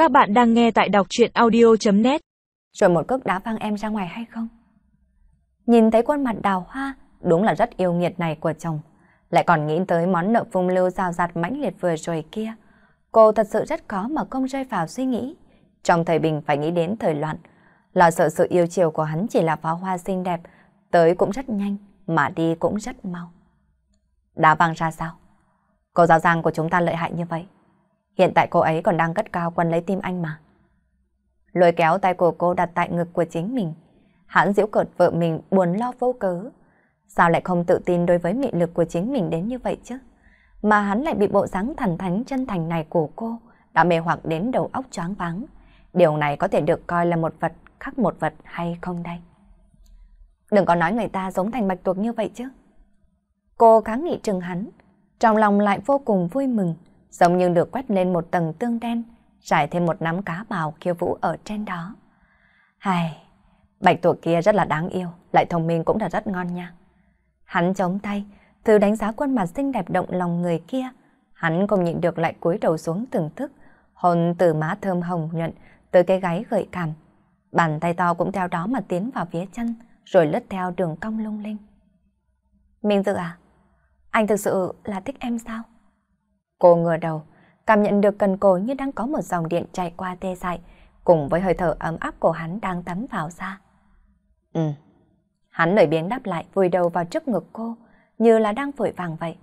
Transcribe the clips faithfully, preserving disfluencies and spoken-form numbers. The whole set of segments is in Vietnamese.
Các bạn đang nghe tại đọc truyện audio chấm net. Rồi một cước đá văng em ra ngoài hay không? Nhìn thấy khuôn mặt đào hoa, đúng là rất yêu nghiệt này của chồng. Lại còn nghĩ tới món nợ phung lưu rào rạt mãnh liệt vừa rồi kia. Cô thật sự rất khó mà không rơi vào suy nghĩ. Trong thời bình phải nghĩ đến thời loạn. Lo sợ sự yêu chiều của hắn chỉ là pháo hoa xinh đẹp, tới cũng rất nhanh, mà đi cũng rất mau. Đá văng ra sao? Cô giáo giang của chúng ta lợi hại như vậy. Hiện tại cô ấy còn đang cất cao quân lấy tim anh mà. Lôi kéo tay của cô đặt tại ngực của chính mình. Hắn giễu cợt vợ mình buồn lo vô cớ. Sao lại không tự tin đối với mị lực của chính mình đến như vậy chứ? Mà hắn lại bị bộ dáng thẳng thắn chân thành này của cô đã mê hoặc đến đầu óc choáng váng. Điều này có thể được coi là một vật khác một vật hay không đây? Đừng có nói người ta giống thành bạch tuộc như vậy chứ. Cô kháng nghị trừng hắn, trong lòng lại vô cùng vui mừng, giống như được quét lên một tầng tương đen, trải thêm một nắm cá bào khiêu vũ ở trên đó. Hài, bạch tuộc kia rất là đáng yêu, lại thông minh cũng là rất ngon nha. Hắn chống tay, thử đánh giá khuôn mặt xinh đẹp động lòng người kia. Hắn không nhịn được lại cúi đầu xuống thưởng thức, hôn từ má thơm hồng nhuận tới cái gáy gợi cảm. Bàn tay to cũng theo đó mà tiến vào phía chân, rồi lướt theo đường cong lung linh. Minh Dự à, anh thực sự là thích em sao? Cô ngửa đầu, cảm nhận được cần cổ như đang có một dòng điện chạy qua tê dại, cùng với hơi thở ấm áp của hắn đang tắm vào da. Ừ. Hắn lười biếng đáp lại, vùi đầu vào trước ngực cô, như là đang vội vàng vậy.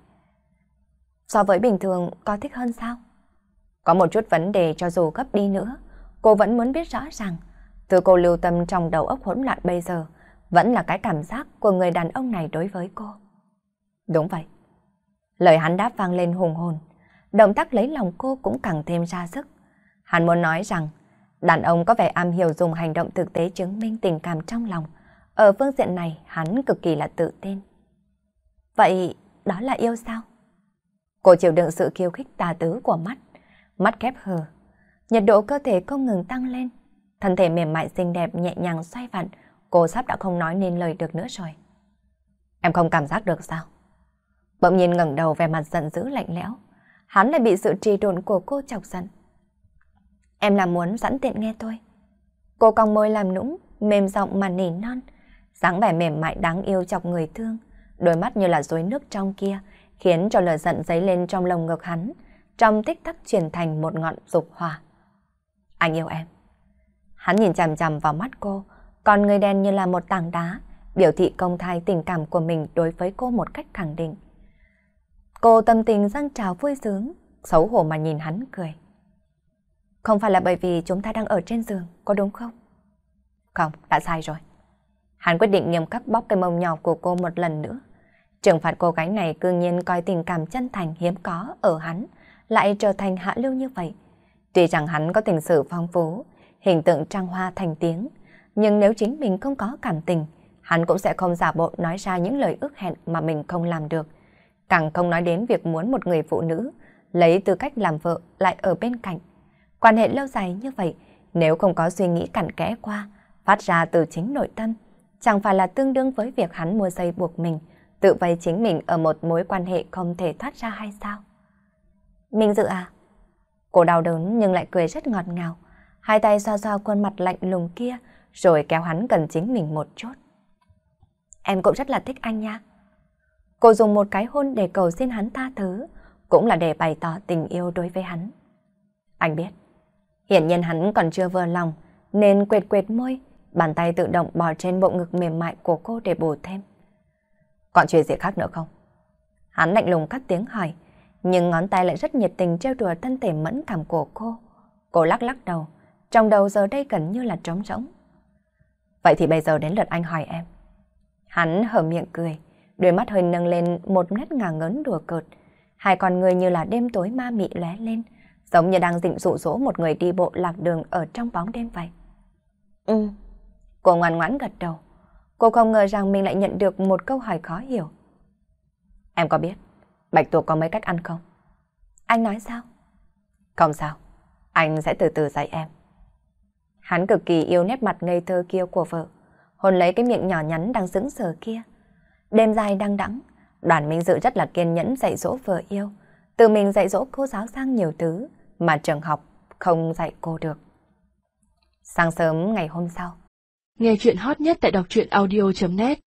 So với bình thường, có thích hơn sao? Có một chút vấn đề cho dù gấp đi nữa, cô vẫn muốn biết rõ ràng. Từ cô lưu tâm trong đầu óc hỗn loạn bây giờ, vẫn là cái cảm giác của người đàn ông này đối với cô. Đúng vậy. Lời hắn đáp vang lên hùng hồn. Động tác lấy lòng cô cũng càng thêm ra sức. Hắn muốn nói rằng, đàn ông có vẻ am hiểu dùng hành động thực tế chứng minh tình cảm trong lòng. Ở phương diện này, hắn cực kỳ là tự tin. Vậy, đó là yêu sao? Cô chịu đựng sự khiêu khích tà tứ của mắt. Mắt khép hờ. Nhiệt độ cơ thể không ngừng tăng lên. Thân thể mềm mại xinh đẹp nhẹ nhàng xoay vặn. Cô sắp đã không nói nên lời được nữa rồi. Em không cảm giác được sao? Bỗng nhiên ngẩng đầu về mặt giận dữ lạnh lẽo. Hắn lại bị sự trì độn của cô chọc giận. Em là muốn sẵn tiện nghe tôi. Cô cong môi làm nũng, mềm giọng mà nỉ non. Dáng vẻ mềm mại đáng yêu chọc người thương. Đôi mắt như là suối nước trong kia, khiến cho lửa giận dấy lên trong lồng ngực hắn, trong tích tắc chuyển thành một ngọn dục hỏa. Anh yêu em. Hắn nhìn chằm chằm vào mắt cô, còn người đen như là một tảng đá, biểu thị công khai tình cảm của mình đối với cô một cách khẳng định. Cô tâm tình dâng trào vui sướng, xấu hổ mà nhìn hắn cười. Không phải là bởi vì chúng ta đang ở trên giường, có đúng không? Không, đã sai rồi. Hắn quyết định nghiêm khắc bóp cái mông nhỏ của cô một lần nữa. Trừng phạt cô gái này cương nhiên coi tình cảm chân thành hiếm có ở hắn, lại trở thành hạ lưu như vậy. Tuy rằng hắn có tình sự phong phú, hình tượng trăng hoa thành tiếng, nhưng nếu chính mình không có cảm tình, hắn cũng sẽ không giả bộ nói ra những lời ước hẹn mà mình không làm được. Càng không nói đến việc muốn một người phụ nữ lấy tư cách làm vợ lại ở bên cạnh. Quan hệ lâu dài như vậy, nếu không có suy nghĩ cặn kẽ qua, phát ra từ chính nội tâm, chẳng phải là tương đương với việc hắn mua dây buộc mình, tự vây chính mình ở một mối quan hệ không thể thoát ra hay sao? Minh Dự à? Cô đau đớn nhưng lại cười rất ngọt ngào, hai tay xoa xoa khuôn mặt lạnh lùng kia, rồi kéo hắn gần chính mình một chút. Em cũng rất là thích anh nha. Cô dùng một cái hôn để cầu xin hắn tha thứ, cũng là để bày tỏ tình yêu đối với hắn. Anh biết, hiển nhiên hắn còn chưa vừa lòng, nên quệt quệt môi, bàn tay tự động bò trên bộ ngực mềm mại của cô để bổ thêm. Còn chuyện gì khác nữa không? Hắn lạnh lùng cắt tiếng hỏi, nhưng ngón tay lại rất nhiệt tình trêu đùa thân thể mẫn cảm của cô. Cô lắc lắc đầu, trong đầu giờ đây gần như là trống rỗng. Vậy thì bây giờ đến lượt anh hỏi em. Hắn hở miệng cười, đôi mắt hơi nâng lên một nét ngả ngớn đùa cợt. Hai con người như là đêm tối ma mị lóe lên, giống như đang dịnh dụ dỗ một người đi bộ lạc đường ở trong bóng đêm vậy. Ừ, cô ngoan ngoãn gật đầu. Cô không ngờ rằng mình lại nhận được một câu hỏi khó hiểu. Em có biết bạch tuộc có mấy cách ăn không? Anh nói sao? Không sao, anh sẽ từ từ dạy em. Hắn cực kỳ yêu nét mặt ngây thơ kia của vợ, hôn lấy cái miệng nhỏ nhắn đang sững sờ kia. Đêm dài đăng đẵng, Đoàn Minh Dự rất là kiên nhẫn dạy dỗ vợ yêu, tự mình dạy dỗ cô giáo sang nhiều thứ mà trường học không dạy cô được. Sáng sớm ngày hôm sau, Nghe chuyện hot nhất tại đọc truyện audio chấm net